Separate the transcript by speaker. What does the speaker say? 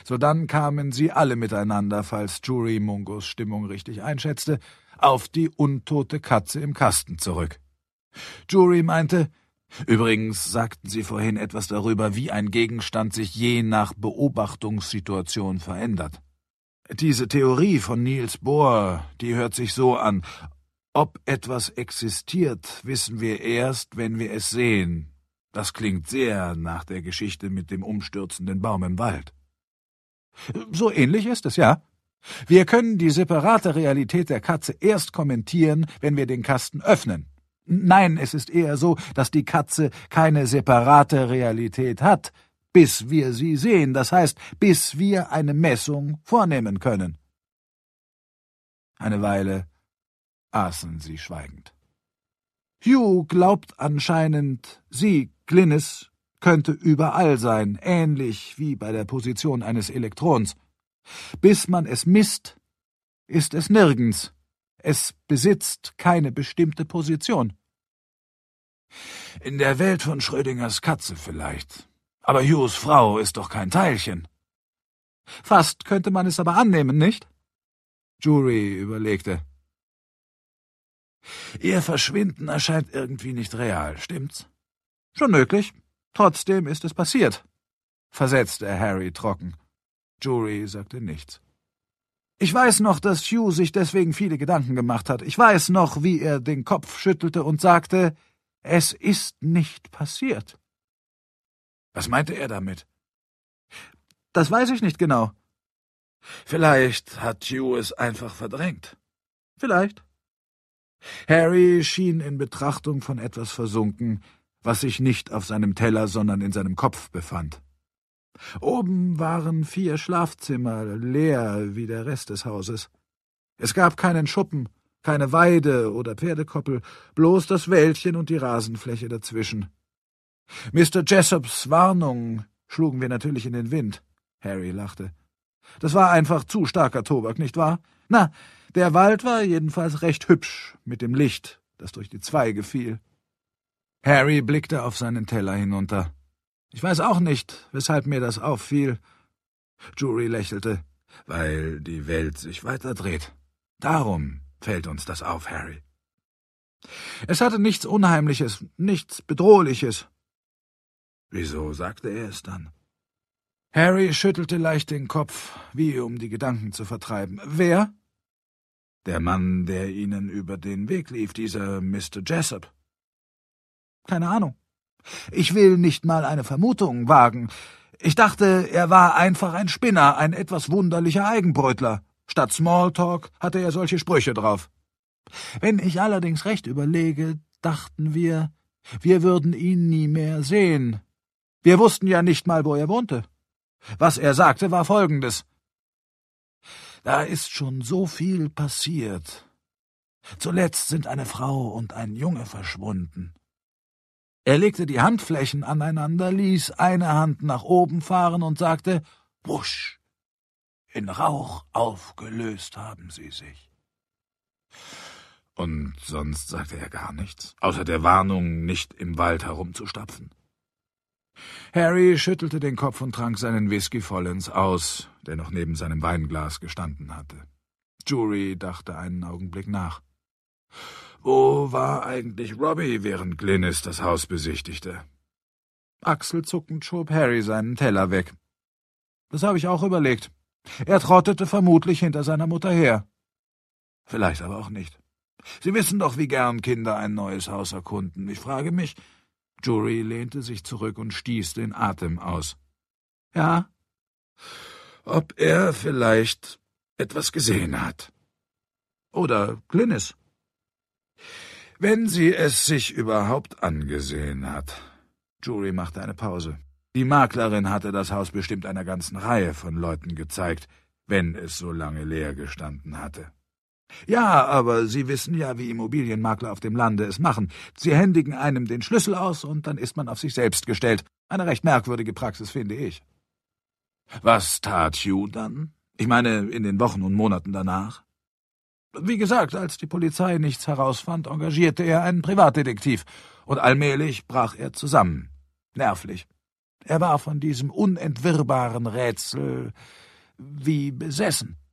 Speaker 1: Sodann kamen sie alle miteinander, falls Jury Mungos Stimmung richtig einschätzte, auf die untote Katze im Kasten zurück. Jury meinte, übrigens sagten Sie vorhin etwas darüber, wie ein Gegenstand sich je nach Beobachtungssituation verändert. Diese Theorie von Niels Bohr, die hört sich so an: Ob etwas existiert, wissen wir erst, wenn wir es sehen. Das klingt sehr nach der Geschichte mit dem umstürzenden Baum im Wald. So ähnlich ist es, ja. Wir können die separate Realität der Katze erst kommentieren, wenn wir den Kasten öffnen. Nein, es ist eher so, dass die Katze keine separate Realität hat, bis wir sie sehen, das heißt, bis wir eine Messung vornehmen können. Eine Weile aßen sie schweigend. Hugh glaubt anscheinend, sie, Glynis, könnte überall sein, ähnlich wie bei der Position eines Elektrons. Bis man es misst, ist es nirgends. Es besitzt keine bestimmte Position. In der Welt von Schrödingers Katze vielleicht. Aber Hughs Frau ist doch kein Teilchen. Fast könnte man es aber annehmen, nicht? Jury überlegte. Ihr Verschwinden erscheint irgendwie nicht real, stimmt's? Schon möglich. Trotzdem ist es passiert, versetzte Harry trocken. Jury sagte nichts. Ich weiß noch, dass Hugh sich deswegen viele Gedanken gemacht hat. Ich weiß noch, wie er den Kopf schüttelte und sagte, es ist nicht passiert. Was meinte er damit? Das weiß ich nicht genau. Vielleicht hat Hugh es einfach verdrängt. Vielleicht. Harry schien in Betrachtung von etwas versunken, was sich nicht auf seinem Teller, sondern in seinem Kopf befand. Oben waren 4 Schlafzimmer, leer wie der Rest des Hauses. Es gab keinen Schuppen, keine Weide oder Pferdekoppel, bloß das Wäldchen und die Rasenfläche dazwischen. Mr. Jessops Warnung schlugen wir natürlich in den Wind. Harry lachte. Das war einfach zu starker Tobak, nicht wahr? Na, der Wald war jedenfalls recht hübsch mit dem Licht, das durch die Zweige fiel. Harry blickte auf seinen Teller hinunter. Ich weiß auch nicht, weshalb mir das auffiel. Jury lächelte. Weil die Welt sich weiterdreht. Darum fällt uns das auf, Harry. Es hatte nichts Unheimliches, nichts Bedrohliches. Wieso sagte er es dann? Harry schüttelte leicht den Kopf, wie um die Gedanken zu vertreiben. Wer? Der Mann, der Ihnen über den Weg lief, dieser Mr. Jessop. Keine Ahnung. Ich will nicht mal eine Vermutung wagen. Ich dachte, er war einfach ein Spinner, ein etwas wunderlicher Eigenbrötler. Statt Smalltalk hatte er solche Sprüche drauf. Wenn ich allerdings recht überlege, dachten wir würden ihn nie mehr sehen. Wir wussten ja nicht mal, wo er wohnte. Was er sagte, war Folgendes. Da ist schon so viel passiert. Zuletzt sind eine Frau und ein Junge verschwunden. Er legte die Handflächen aneinander, ließ eine Hand nach oben fahren und sagte, wusch, in Rauch aufgelöst haben sie sich. Und sonst sagte er gar nichts, außer der Warnung, nicht im Wald herumzustapfen. Harry schüttelte den Kopf und trank seinen Whisky vollends aus, der noch neben seinem Weinglas gestanden hatte. Jury dachte einen Augenblick nach. Wo war eigentlich Robbie, während Glynis das Haus besichtigte? Achselzuckend schob Harry seinen Teller weg. Das habe ich auch überlegt. Er trottete vermutlich hinter seiner Mutter her. Vielleicht aber auch nicht. Sie wissen doch, wie gern Kinder ein neues Haus erkunden. Ich frage mich... Jury lehnte sich zurück und stieß den Atem aus. Ja, ob er vielleicht etwas gesehen hat. Oder Glynis. Wenn sie es sich überhaupt angesehen hat. Jury machte eine Pause. Die Maklerin hatte das Haus bestimmt einer ganzen Reihe von Leuten gezeigt, wenn es so lange leer gestanden hatte. Ja, aber Sie wissen ja, wie Immobilienmakler auf dem Lande es machen. Sie händigen einem den Schlüssel aus und dann ist man auf sich selbst gestellt. Eine recht merkwürdige Praxis, finde ich. Was tat Hugh dann? Ich meine, in den Wochen und Monaten danach? Wie gesagt, als die Polizei nichts herausfand, engagierte er einen Privatdetektiv. Und allmählich brach er zusammen. Nervlich. Er war von diesem unentwirrbaren Rätsel wie besessen.